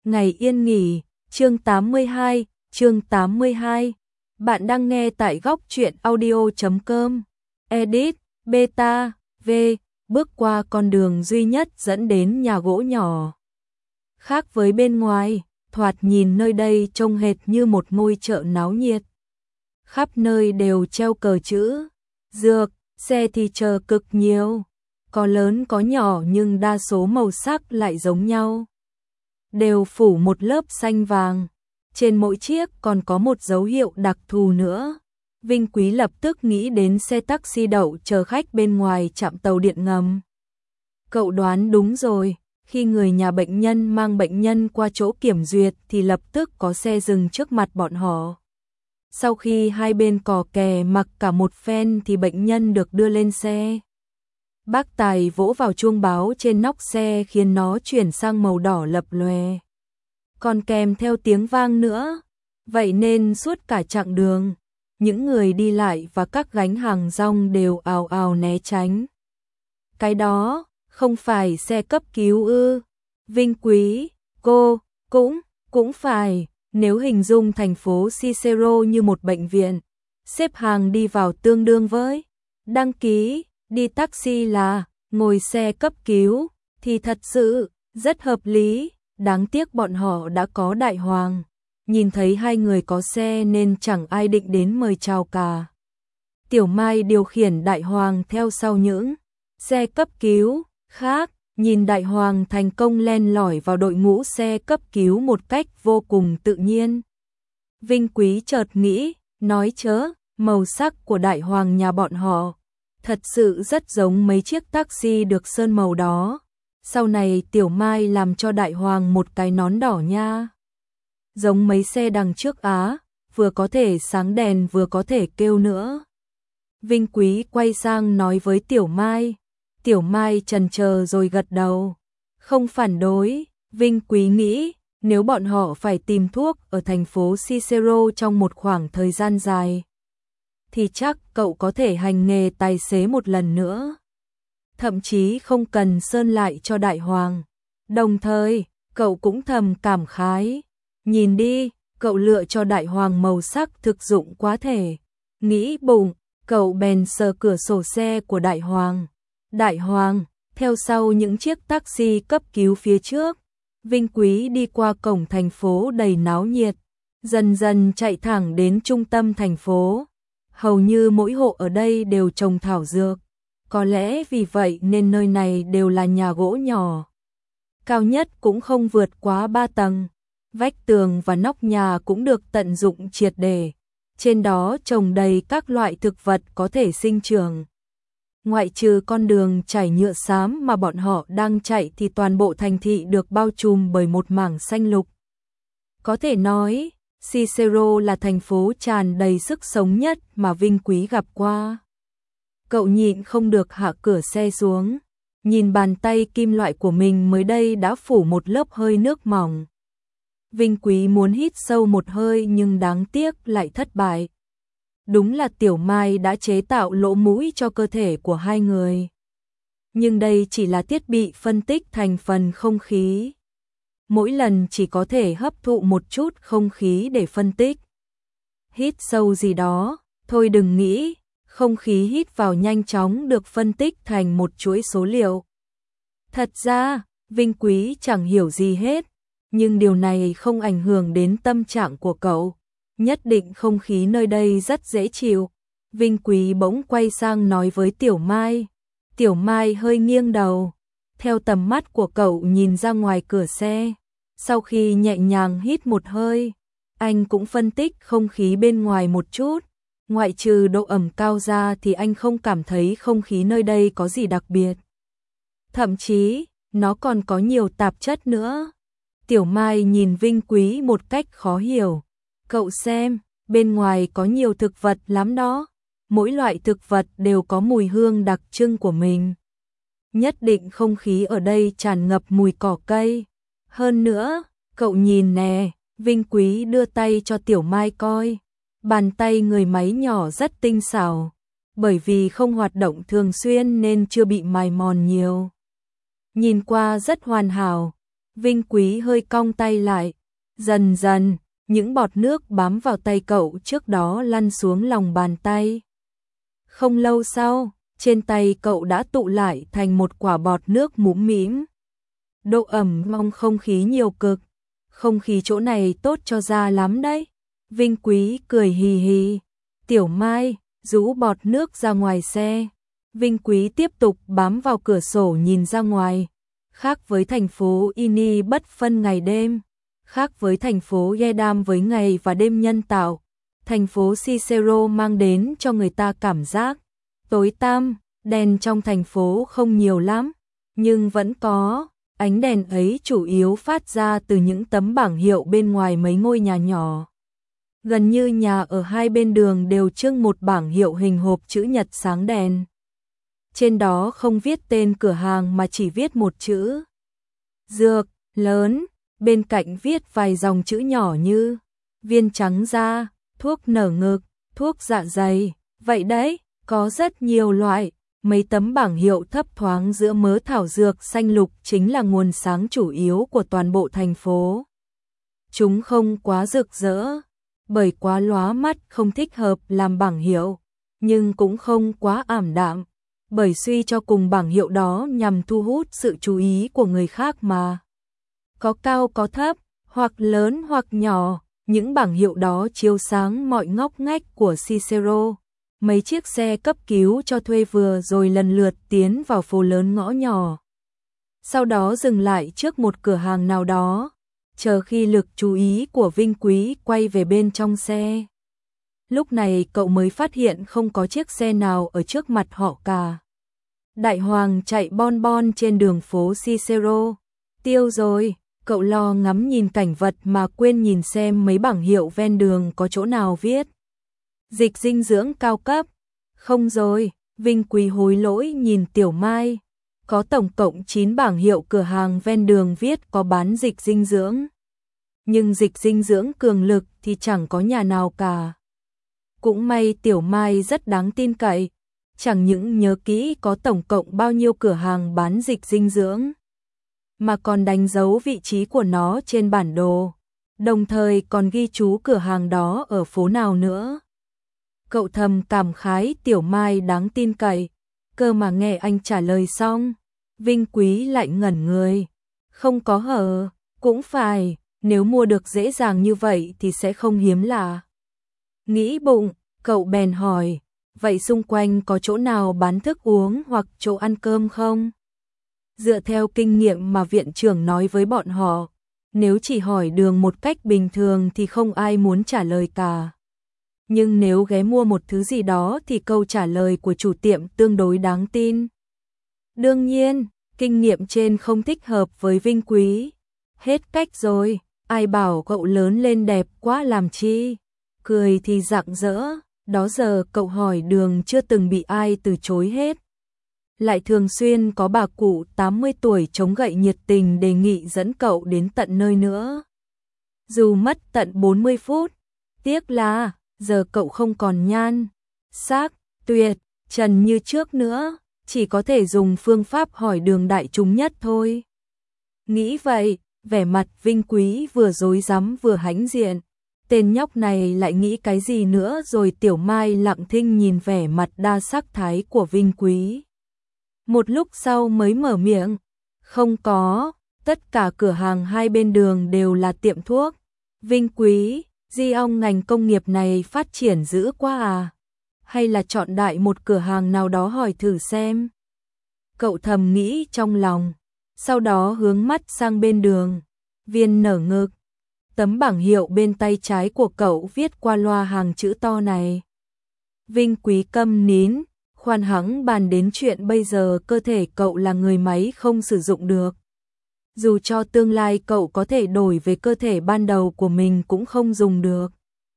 Ngày yên nghỉ, chương 82, chương 82. Bạn đang nghe tại góc truyện audio.com. Edit, beta, v, bước qua con đường duy nhất dẫn đến nhà gỗ nhỏ. Khác với bên ngoài, thoạt nhìn nơi đây trông hệt như một ngôi chợ náo nhiệt. Khắp nơi đều treo cờ chữ, dược, xe thì chờ cực nhiều. Có lớn có nhỏ nhưng đa số màu sắc lại giống nhau. Đều phủ một lớp xanh vàng. Trên mỗi chiếc còn có một dấu hiệu đặc thù nữa. Vinh Quý lập tức nghĩ đến xe taxi đậu chờ khách bên ngoài trạm tàu điện ngầm. Cậu đoán đúng rồi, khi người nhà bệnh nhân mang bệnh nhân qua chỗ kiểm duyệt thì lập tức có xe dừng trước mặt bọn họ. Sau khi hai bên cò kè mặc cả một phen thì bệnh nhân được đưa lên xe. Bác Tài vỗ vào chuông báo trên nóc xe khiến nó chuyển sang màu đỏ lập lòe. Còn kèm theo tiếng vang nữa. Vậy nên suốt cả chặng đường, những người đi lại và các gánh hàng rong đều ào ào né tránh. Cái đó, không phải xe cấp cứu ư? Vinh Quý, cô, cũng phải, nếu hình dung thành phố Cicero như một bệnh viện, xếp hàng đi vào tương đương với đăng ký, đi taxi là ngồi xe cấp cứu, thì thật sự rất hợp lý. Đáng tiếc bọn họ đã có Đại Hoàng, nhìn thấy hai người có xe nên chẳng ai định đến mời chào cả. Tiểu Mai điều khiển Đại Hoàng theo sau những xe cấp cứu khác, nhìn Đại Hoàng thành công len lỏi vào đội ngũ xe cấp cứu một cách vô cùng tự nhiên. Vinh Quý chợt nghĩ, nói chớ, màu sắc của Đại Hoàng nhà bọn họ thật sự rất giống mấy chiếc taxi được sơn màu đó. Sau này Tiểu Mai làm cho Đại Hoàng một cái nón đỏ nha. Giống mấy xe đằng trước á, vừa có thể sáng đèn vừa có thể kêu nữa. Vinh Quý quay sang nói với Tiểu Mai. Tiểu Mai chần chờ rồi gật đầu. Không phản đối, Vinh Quý nghĩ, nếu bọn họ phải tìm thuốc ở thành phố Cicero trong một khoảng thời gian dài, thì chắc cậu có thể hành nghề tài xế một lần nữa. Thậm chí không cần sơn lại cho Đại Hoàng. Đồng thời, cậu cũng thầm cảm khái. Nhìn đi, cậu lựa cho Đại Hoàng màu sắc thực dụng quá thể. Nghĩ bụng, cậu bèn sờ cửa sổ xe của Đại Hoàng. Đại Hoàng, theo sau những chiếc taxi cấp cứu phía trước. Vinh Quý đi qua cổng thành phố đầy náo nhiệt, dần dần chạy thẳng đến trung tâm thành phố. Hầu như mỗi hộ ở đây đều trồng thảo dược. Có lẽ vì vậy nên nơi này đều là nhà gỗ nhỏ. Cao nhất cũng không vượt quá 3 tầng. Vách tường và nóc nhà cũng được tận dụng triệt để. Trên đó trồng đầy các loại thực vật có thể sinh trưởng. Ngoại trừ con đường trải nhựa xám mà bọn họ đang chạy thì toàn bộ thành thị được bao trùm bởi một mảng xanh lục. Có thể nói, Cicero là thành phố tràn đầy sức sống nhất mà Vinh Quý gặp qua. Cậu nhịn không được hạ cửa xe xuống, nhìn bàn tay kim loại của mình mới đây đã phủ một lớp hơi nước mỏng. Vinh Quý muốn hít sâu một hơi nhưng đáng tiếc lại thất bại. Đúng là Tiểu Mai đã chế tạo lỗ mũi cho cơ thể của hai người. Nhưng đây chỉ là thiết bị phân tích thành phần không khí. Mỗi lần chỉ có thể hấp thụ một chút không khí để phân tích. Hít sâu gì đó, thôi đừng nghĩ. Không khí hít vào nhanh chóng được phân tích thành một chuỗi số liệu. Thật ra, Vinh Quý chẳng hiểu gì hết, nhưng điều này không ảnh hưởng đến tâm trạng của cậu. Nhất định không khí nơi đây rất dễ chịu. Vinh Quý bỗng quay sang nói với Tiểu Mai. Tiểu Mai hơi nghiêng đầu, theo tầm mắt của cậu nhìn ra ngoài cửa xe. Sau khi nhẹ nhàng hít một hơi, anh cũng phân tích không khí bên ngoài một chút. Ngoại trừ độ ẩm cao ra thì anh không cảm thấy không khí nơi đây có gì đặc biệt. Thậm chí, nó còn có nhiều tạp chất nữa. Tiểu Mai nhìn Vinh Quý một cách khó hiểu. Cậu xem, bên ngoài có nhiều thực vật lắm đó. Mỗi loại thực vật đều có mùi hương đặc trưng của mình. Nhất định không khí ở đây tràn ngập mùi cỏ cây. Hơn nữa, cậu nhìn nè, Vinh Quý đưa tay cho Tiểu Mai coi. Bàn tay người máy nhỏ rất tinh xảo, bởi vì không hoạt động thường xuyên nên chưa bị mài mòn nhiều. Nhìn qua rất hoàn hảo. Vinh Quý hơi cong tay lại, dần dần, những bọt nước bám vào tay cậu trước đó lăn xuống lòng bàn tay. Không lâu sau, trên tay cậu đã tụ lại thành một quả bọt nước mũm mĩm. Độ ẩm trong không khí nhiều cực, không khí chỗ này tốt cho da lắm đấy. Vinh Quý cười hì hì. Tiểu Mai rũ bọt nước ra ngoài xe. Vinh Quý tiếp tục bám vào cửa sổ nhìn ra ngoài. Khác với thành phố Ini bất phân ngày đêm, khác với thành phố Gedam với ngày và đêm nhân tạo, thành phố Cicero mang đến cho người ta cảm giác tối tăm. Đèn trong thành phố không nhiều lắm, nhưng vẫn có. Ánh đèn ấy chủ yếu phát ra từ những tấm bảng hiệu bên ngoài mấy ngôi nhà nhỏ. Gần như nhà ở hai bên đường đều trưng một bảng hiệu hình hộp chữ nhật sáng đèn. Trên đó không viết tên cửa hàng mà chỉ viết một chữ dược lớn, bên cạnh viết vài dòng chữ nhỏ như viên trắng da, thuốc nở ngực, thuốc dạ dày. Vậy đấy, có rất nhiều loại. Mấy tấm bảng hiệu thấp thoáng giữa mớ thảo dược xanh lục chính là nguồn sáng chủ yếu của toàn bộ thành phố. Chúng không quá rực rỡ, bởi quá lóa mắt không thích hợp làm bảng hiệu, nhưng cũng không quá ảm đạm, bởi suy cho cùng bảng hiệu đó nhằm thu hút sự chú ý của người khác mà. Có cao có thấp, hoặc lớn hoặc nhỏ, những bảng hiệu đó chiếu sáng mọi ngóc ngách của Cicero. Mấy chiếc xe cấp cứu cho thuê vừa rồi lần lượt tiến vào phố lớn ngõ nhỏ. Sau đó dừng lại trước một cửa hàng nào đó, chờ khi lực chú ý của Vinh Quý quay về bên trong xe. Lúc này cậu mới phát hiện không có chiếc xe nào ở trước mặt họ cả. Đại Hoàng chạy bon bon trên đường phố Cicero. Tiêu rồi, cậu lo ngắm nhìn cảnh vật mà quên nhìn xem mấy bảng hiệu ven đường có chỗ nào viết dịch dinh dưỡng cao cấp. Không rồi, Vinh Quý hối lỗi nhìn Tiểu Mai. Có tổng cộng 9 bảng hiệu cửa hàng ven đường viết có bán dịch dinh dưỡng. Nhưng dịch dinh dưỡng cường lực thì chẳng có nhà nào cả. Cũng may Tiểu Mai rất đáng tin cậy. Chẳng những nhớ kỹ có tổng cộng bao nhiêu cửa hàng bán dịch dinh dưỡng, mà còn đánh dấu vị trí của nó trên bản đồ. Đồng thời còn ghi chú cửa hàng đó ở phố nào nữa. Cậu thầm cảm khái Tiểu Mai đáng tin cậy. Cơ mà nghe anh trả lời xong, Vinh Quý lại ngẩn người. Không có hở, cũng phải, nếu mua được dễ dàng như vậy thì sẽ không hiếm lạ. Nghĩ bụng, cậu bèn hỏi, vậy xung quanh có chỗ nào bán thức uống hoặc chỗ ăn cơm không? Dựa theo kinh nghiệm mà viện trưởng nói với bọn họ, nếu chỉ hỏi đường một cách bình thường thì không ai muốn trả lời cả. Nhưng nếu ghé mua một thứ gì đó thì câu trả lời của chủ tiệm tương đối đáng tin. Đương nhiên, kinh nghiệm trên không thích hợp với Vinh Quý. Hết cách rồi, ai bảo cậu lớn lên đẹp quá làm chi. Cười thì rạng rỡ, đó giờ cậu hỏi đường chưa từng bị ai từ chối hết. Lại thường xuyên có bà cụ 80 tuổi chống gậy nhiệt tình đề nghị dẫn cậu đến tận nơi nữa. Dù mất tận 40 phút, tiếc là giờ cậu không còn nhan sắc tuyệt trần như trước nữa, chỉ có thể dùng phương pháp hỏi đường đại chúng nhất thôi. Nghĩ vậy, vẻ mặt Vinh Quý vừa rối rắm vừa hãnh diện. Tên nhóc này lại nghĩ cái gì nữa rồi? Tiểu Mai lặng thinh nhìn vẻ mặt đa sắc thái của Vinh Quý. Một lúc sau mới mở miệng, không có, tất cả cửa hàng hai bên đường đều là tiệm thuốc. Vinh Quý, di ông ngành công nghiệp này phát triển dữ quá à? Hay là chọn đại một cửa hàng nào đó hỏi thử xem? Cậu thầm nghĩ trong lòng, sau đó hướng mắt sang bên đường, viên nở ngực. Tấm bảng hiệu bên tay trái của cậu viết qua loa hàng chữ to này. Vinh Quý câm nín, khoan hắng bàn đến chuyện bây giờ cơ thể cậu là người máy không sử dụng được. Dù cho tương lai cậu có thể đổi về cơ thể ban đầu của mình cũng không dùng được.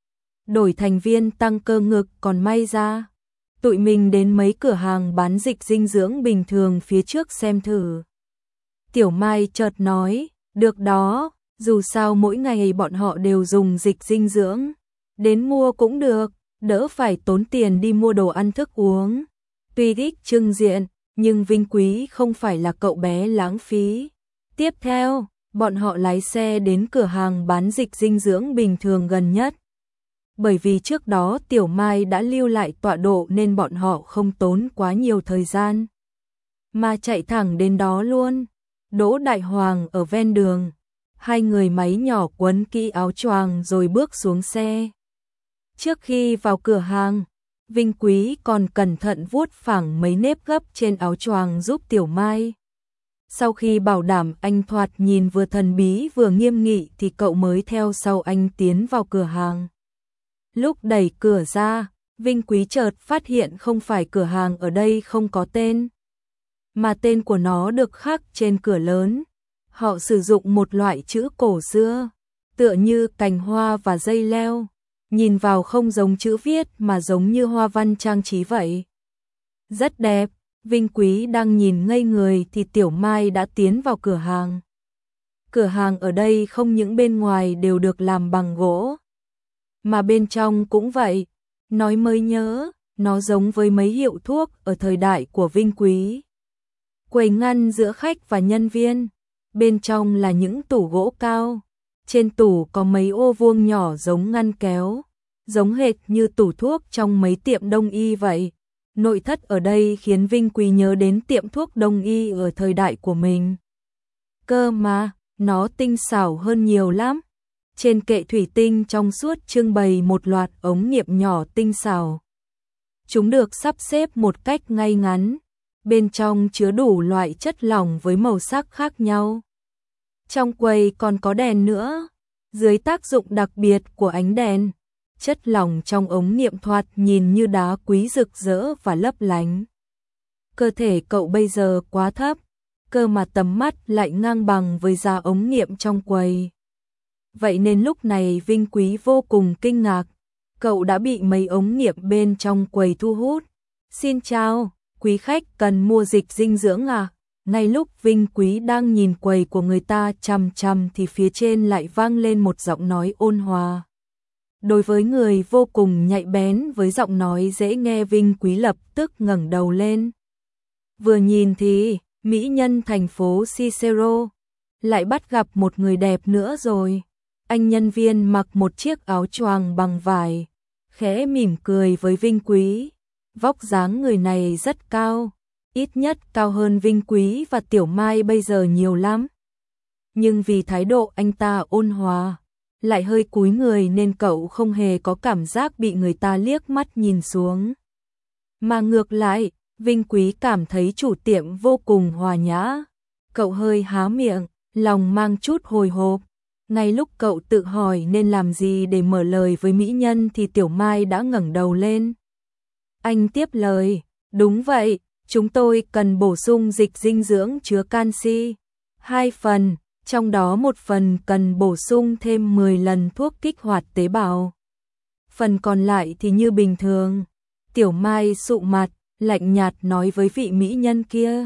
Đổi thành viên tăng cơ ngực còn may ra. Tụi mình đến mấy cửa hàng bán dịch dinh dưỡng bình thường phía trước xem thử. Tiểu Mai chợt nói, được đó, dù sao mỗi ngày bọn họ đều dùng dịch dinh dưỡng. Đến mua cũng được, đỡ phải tốn tiền đi mua đồ ăn thức uống. Tuy thích trưng diện, nhưng Vinh Quý không phải là cậu bé lãng phí. Tiếp theo, bọn họ lái xe đến cửa hàng bán dịch dinh dưỡng bình thường gần nhất. Bởi vì trước đó Tiểu Mai đã lưu lại tọa độ nên bọn họ không tốn quá nhiều thời gian, mà chạy thẳng đến đó luôn. Đỗ Đại Hoàng ở ven đường, hai người máy nhỏ quấn kỹ áo choàng rồi bước xuống xe. Trước khi vào cửa hàng, Vinh Quý còn cẩn thận vuốt phẳng mấy nếp gấp trên áo choàng giúp Tiểu Mai. Sau khi bảo đảm anh thoạt nhìn vừa thần bí vừa nghiêm nghị thì cậu mới theo sau anh tiến vào cửa hàng. Lúc đẩy cửa ra, Vinh Quý chợt phát hiện không phải cửa hàng ở đây không có tên, mà tên của nó được khắc trên cửa lớn. Họ sử dụng một loại chữ cổ xưa, tựa như cành hoa và dây leo, nhìn vào không giống chữ viết mà giống như hoa văn trang trí vậy. Rất đẹp. Vinh Quý đang nhìn ngây người thì Tiểu Mai đã tiến vào cửa hàng. Cửa hàng ở đây không những bên ngoài đều được làm bằng gỗ, mà bên trong cũng vậy. Nói mới nhớ, nó giống với mấy hiệu thuốc ở thời đại của Vinh Quý. Quầy ngăn giữa khách và nhân viên, bên trong là những tủ gỗ cao. Trên tủ có mấy ô vuông nhỏ giống ngăn kéo, giống hệt như tủ thuốc trong mấy tiệm đông y vậy. Nội thất ở đây khiến Vinh Quý nhớ đến tiệm thuốc đông y ở thời đại của mình. Cơ mà, nó tinh xảo hơn nhiều lắm. Trên kệ thủy tinh trong suốt trưng bày một loạt ống nghiệm nhỏ tinh xảo. Chúng được sắp xếp một cách ngay ngắn, bên trong chứa đủ loại chất lỏng với màu sắc khác nhau. Trong quầy còn có đèn nữa, dưới tác dụng đặc biệt của ánh đèn, chất lỏng trong ống nghiệm thoạt nhìn như đá quý rực rỡ và lấp lánh. Cơ thể cậu bây giờ quá thấp, cơ mà tầm mắt lại ngang bằng với giá ống nghiệm trong quầy. Vậy nên lúc này Vinh Quý vô cùng kinh ngạc, cậu đã bị mấy ống nghiệm bên trong quầy thu hút. Xin chào, quý khách cần mua dịch dinh dưỡng à? Ngay lúc Vinh Quý đang nhìn quầy của người ta chằm chằm thì phía trên lại vang lên một giọng nói ôn hòa. Đối với người vô cùng nhạy bén với giọng nói dễ nghe, Vinh Quý lập tức ngẩng đầu lên. Vừa nhìn thì, mỹ nhân thành phố Cicero, lại bắt gặp một người đẹp nữa rồi. Anh nhân viên mặc một chiếc áo choàng bằng vải, khẽ mỉm cười với Vinh Quý. Vóc dáng người này rất cao, ít nhất cao hơn Vinh Quý và Tiểu Mai bây giờ nhiều lắm. Nhưng vì thái độ anh ta ôn hòa, lại hơi cúi người nên cậu không hề có cảm giác bị người ta liếc mắt nhìn xuống. Mà ngược lại, Vinh Quý cảm thấy chủ tiệm vô cùng hòa nhã. Cậu hơi há miệng, lòng mang chút hồi hộp. Ngay lúc cậu tự hỏi nên làm gì để mở lời với mỹ nhân thì Tiểu Mai đã ngẩng đầu lên. Anh tiếp lời, đúng vậy, chúng tôi cần bổ sung dịch dinh dưỡng chứa canxi. 2 phần, trong đó một phần cần bổ sung thêm 10 lần thuốc kích hoạt tế bào. Phần còn lại thì như bình thường. Tiểu Mai sụ mặt, lạnh nhạt nói với vị mỹ nhân kia.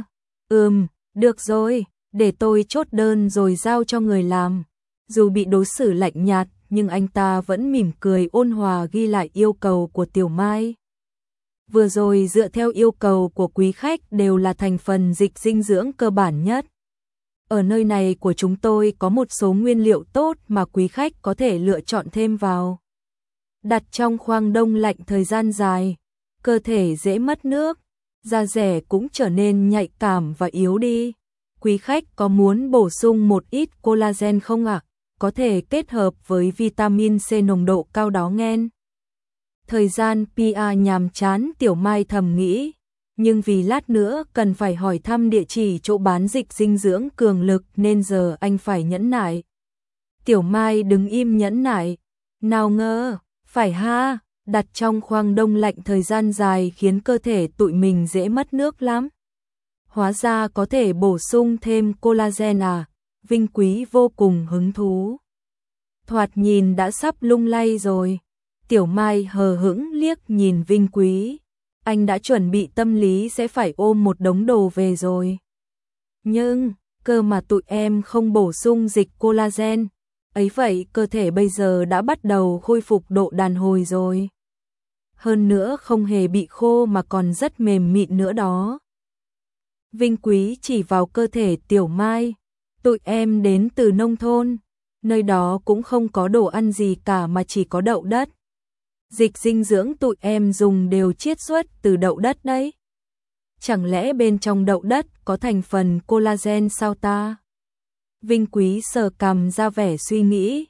Được rồi, để tôi chốt đơn rồi giao cho người làm. Dù bị đối xử lạnh nhạt, nhưng anh ta vẫn mỉm cười ôn hòa ghi lại yêu cầu của Tiểu Mai. Vừa rồi dựa theo yêu cầu của quý khách đều là thành phần dịch dinh dưỡng cơ bản nhất. Ở nơi này của chúng tôi có một số nguyên liệu tốt mà quý khách có thể lựa chọn thêm vào. Đặt trong khoang đông lạnh thời gian dài, cơ thể dễ mất nước, da dẻ cũng trở nên nhạy cảm và yếu đi. Quý khách có muốn bổ sung một ít collagen không ạ? Có thể kết hợp với vitamin C nồng độ cao đó nghen. Thời gian PR nhàm chán, Tiểu Mai thầm nghĩ, nhưng vì lát nữa cần phải hỏi thăm địa chỉ chỗ bán dịch dinh dưỡng cường lực nên giờ anh phải nhẫn nại. Tiểu Mai đứng im nhẫn nại, nào ngờ, phải ha, đặt trong khoang đông lạnh thời gian dài khiến cơ thể tụi mình dễ mất nước lắm. Hóa ra có thể bổ sung thêm collagen à? Vinh Quý vô cùng hứng thú. Thoạt nhìn đã sắp lung lay rồi. Tiểu Mai hờ hững liếc nhìn Vinh Quý. Anh đã chuẩn bị tâm lý sẽ phải ôm một đống đồ về rồi. Nhưng, cơ mà tụi em không bổ sung dịch collagen. Ấy vậy cơ thể bây giờ đã bắt đầu khôi phục độ đàn hồi rồi. Hơn nữa không hề bị khô mà còn rất mềm mịn nữa đó. Vinh Quý chỉ vào cơ thể Tiểu Mai. Tụi em đến từ nông thôn, nơi đó cũng không có đồ ăn gì cả mà chỉ có đậu đất. Dịch dinh dưỡng tụi em dùng đều chiết xuất từ đậu đất đấy. Chẳng lẽ bên trong đậu đất có thành phần collagen sao ta? Vinh Quý sờ cằm ra vẻ suy nghĩ.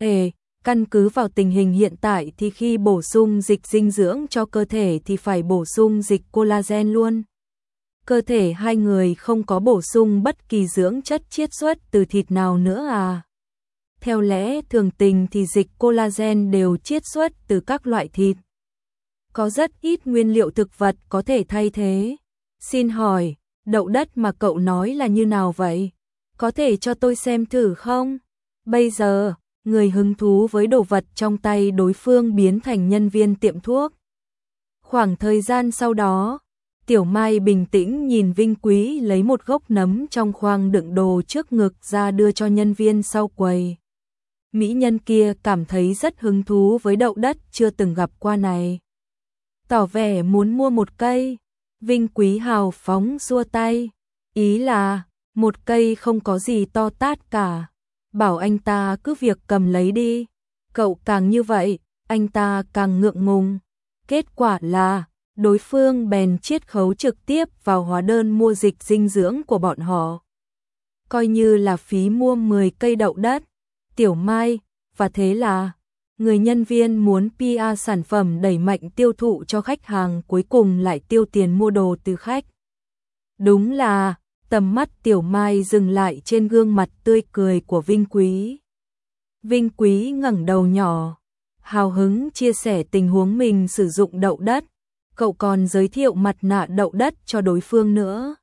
Căn cứ vào tình hình hiện tại thì khi bổ sung dịch dinh dưỡng cho cơ thể thì phải bổ sung dịch collagen luôn. Cơ thể hai người không có bổ sung bất kỳ dưỡng chất chiết xuất từ thịt nào nữa à? Theo lẽ thường tình thì dịch collagen đều chiết xuất từ các loại thịt. Có rất ít nguyên liệu thực vật có thể thay thế. Xin hỏi, đậu đất mà cậu nói là như nào vậy? Có thể cho tôi xem thử không? Bây giờ, người hứng thú với đồ vật trong tay đối phương biến thành nhân viên tiệm thuốc. Khoảng thời gian sau đó, Tiểu Mai bình tĩnh nhìn Vinh Quý lấy một gốc nấm trong khoang đựng đồ trước ngực ra đưa cho nhân viên sau quầy. Mỹ nhân kia cảm thấy rất hứng thú với đậu đất chưa từng gặp qua này. Tỏ vẻ muốn mua một cây. Vinh Quý hào phóng xua tay. Ý là, một cây không có gì to tát cả. Bảo anh ta cứ việc cầm lấy đi. Cậu càng như vậy, anh ta càng ngượng ngùng. Kết quả là, đối phương bèn chiết khấu trực tiếp vào hóa đơn mua dịch dinh dưỡng của bọn họ. Coi như là phí mua 10 cây đậu đất. Tiểu Mai, và thế là, người nhân viên muốn PR sản phẩm đẩy mạnh tiêu thụ cho khách hàng cuối cùng lại tiêu tiền mua đồ từ khách. Đúng là, tầm mắt Tiểu Mai dừng lại trên gương mặt tươi cười của Vinh Quý. Vinh Quý ngẩng đầu nhỏ, hào hứng chia sẻ tình huống mình sử dụng đậu đất. Cậu còn giới thiệu mặt nạ đậu đất cho đối phương nữa.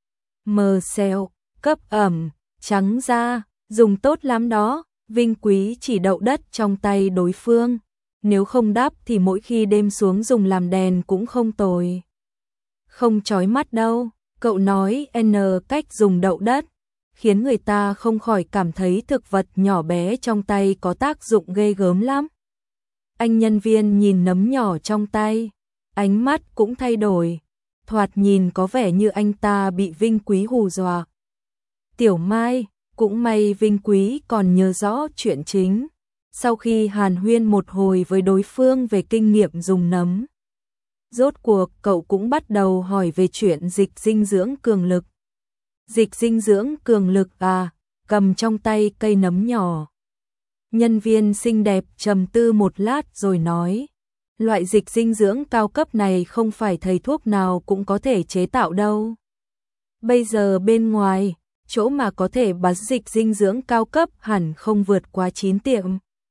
Mờ xèo, cấp ẩm, trắng da, dùng tốt lắm đó. Vinh Quý chỉ đậu đất trong tay đối phương. Nếu không đắp thì mỗi khi đêm xuống dùng làm đèn cũng không tồi. Không chói mắt đâu. Cậu nói N cách dùng đậu đất, khiến người ta không khỏi cảm thấy thực vật nhỏ bé trong tay có tác dụng ghê gớm lắm. Anh nhân viên nhìn nấm nhỏ trong tay, ánh mắt cũng thay đổi, thoạt nhìn có vẻ như anh ta bị Vinh Quý hù dọa. Tiểu Mai, cũng may Vinh Quý còn nhớ rõ chuyện chính. Sau khi hàn huyên một hồi với đối phương về kinh nghiệm dùng nấm, rốt cuộc cậu cũng bắt đầu hỏi về chuyện dịch dinh dưỡng cường lực. Dịch dinh dưỡng cường lực à? Cầm trong tay cây nấm nhỏ. Nhân viên xinh đẹp trầm tư một lát rồi nói, loại dịch dinh dưỡng cao cấp này không phải thầy thuốc nào cũng có thể chế tạo đâu. Bây giờ bên ngoài, chỗ mà có thể bán dịch dinh dưỡng cao cấp hẳn không vượt qua 9 tiệm.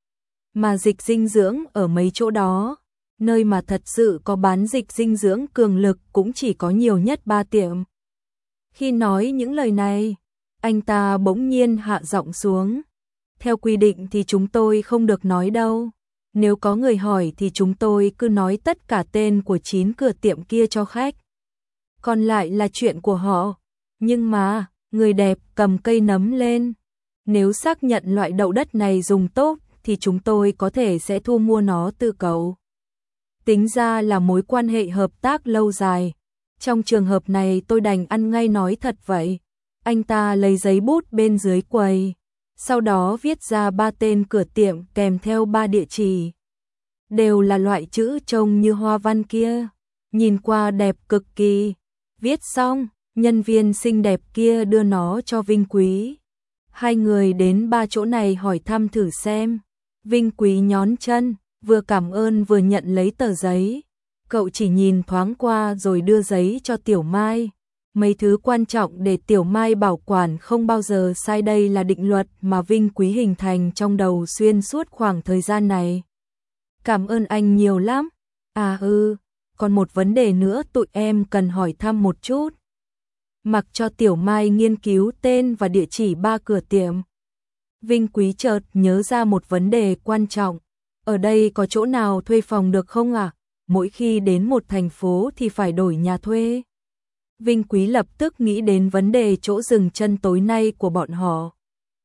Mà dịch dinh dưỡng ở mấy chỗ đó, nơi mà thật sự có bán dịch dinh dưỡng cường lực cũng chỉ có nhiều nhất 3 tiệm. Khi nói những lời này, anh ta bỗng nhiên hạ giọng xuống. Theo quy định thì chúng tôi không được nói đâu. Nếu có người hỏi thì chúng tôi cứ nói tất cả tên của 9 cửa tiệm kia cho khách. Còn lại là chuyện của họ. Nhưng mà, người đẹp cầm cây nấm lên. Nếu xác nhận loại đậu đất này dùng tốt thì chúng tôi có thể sẽ thu mua nó từ cậu. Tính ra là mối quan hệ hợp tác lâu dài. Trong trường hợp này tôi đành ăn ngay nói thật vậy. Anh ta lấy giấy bút bên dưới quầy, sau đó viết ra 3 tên cửa tiệm kèm theo 3 địa chỉ. Đều là loại chữ trông như hoa văn kia, nhìn qua đẹp cực kỳ. Viết xong, nhân viên xinh đẹp kia đưa nó cho Vinh Quý. Hai người đến 3 chỗ này hỏi thăm thử xem. Vinh Quý nhón chân, vừa cảm ơn vừa nhận lấy tờ giấy. Cậu chỉ nhìn thoáng qua rồi đưa giấy cho Tiểu Mai. Mấy thứ quan trọng để Tiểu Mai bảo quản không bao giờ sai, đây là định luật mà Vinh Quý hình thành trong đầu xuyên suốt khoảng thời gian này. Cảm ơn anh nhiều lắm. À còn một vấn đề nữa tụi em cần hỏi thăm một chút. Mặc cho Tiểu Mai nghiên cứu tên và địa chỉ 3 cửa tiệm, Vinh Quý chợt nhớ ra một vấn đề quan trọng. Ở đây có chỗ nào thuê phòng được không ạ? Mỗi khi đến một thành phố thì phải đổi nhà thuê. Vinh Quý lập tức nghĩ đến vấn đề chỗ dừng chân tối nay của bọn họ.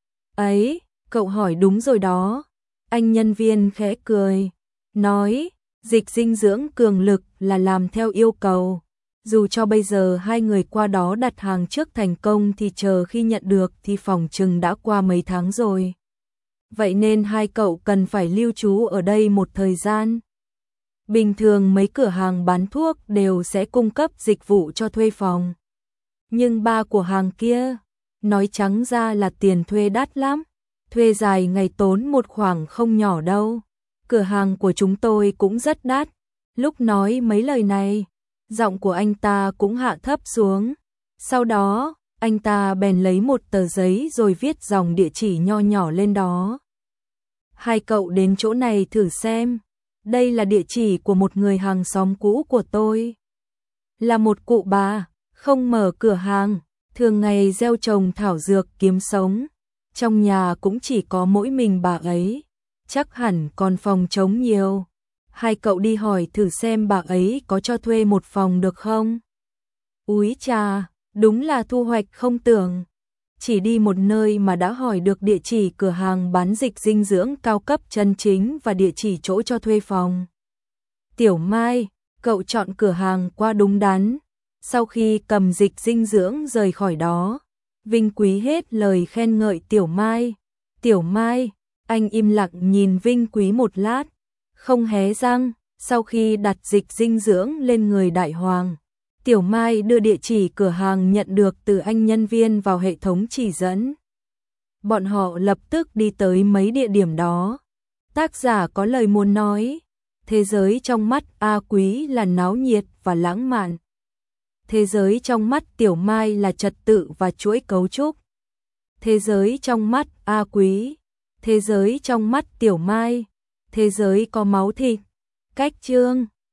Ấy, cậu hỏi đúng rồi đó. Anh nhân viên khẽ cười, nói, dịch dinh dưỡng cường lực là làm theo yêu cầu. Dù cho bây giờ hai người qua đó đặt hàng trước thành công thì chờ khi nhận được thì phòng chừng đã qua mấy tháng rồi. Vậy nên hai cậu cần phải lưu trú ở đây một thời gian. Bình thường mấy cửa hàng bán thuốc đều sẽ cung cấp dịch vụ cho thuê phòng. Nhưng ba của hàng kia, nói trắng ra là tiền thuê đắt lắm. Thuê dài ngày tốn một khoản không nhỏ đâu. Cửa hàng của chúng tôi cũng rất đắt. Lúc nói mấy lời này, giọng của anh ta cũng hạ thấp xuống. Sau đó, anh ta bèn lấy một tờ giấy rồi viết dòng địa chỉ nho nhỏ lên đó. Hai cậu đến chỗ này thử xem. Đây là địa chỉ của một người hàng xóm cũ của tôi. Là một cụ bà, không mở cửa hàng, thường ngày gieo trồng thảo dược kiếm sống. Trong nhà cũng chỉ có mỗi mình bà ấy, chắc hẳn còn phòng trống nhiều. Hai cậu đi hỏi thử xem bà ấy có cho thuê một phòng được không? Úi chà, đúng là thu hoạch không tưởng. Chỉ đi một nơi mà đã hỏi được địa chỉ cửa hàng bán dịch dinh dưỡng cao cấp chân chính và địa chỉ chỗ cho thuê phòng. Tiểu Mai, cậu chọn cửa hàng qua đúng đắn. Sau khi cầm dịch dinh dưỡng rời khỏi đó, Vinh Quý hết lời khen ngợi Tiểu Mai. Tiểu Mai, anh im lặng nhìn Vinh Quý một lát, không hé răng. Sau khi đặt dịch dinh dưỡng lên người Đại Hoàng, Tiểu Mai đưa địa chỉ cửa hàng nhận được từ anh nhân viên vào hệ thống chỉ dẫn. Bọn họ lập tức đi tới mấy địa điểm đó. Tác giả có lời muốn nói, thế giới trong mắt A Quý là náo nhiệt và lãng mạn. Thế giới trong mắt Tiểu Mai là trật tự và chuỗi cấu trúc. Thế giới trong mắt A Quý, thế giới trong mắt Tiểu Mai, thế giới có máu thịt. Cách chương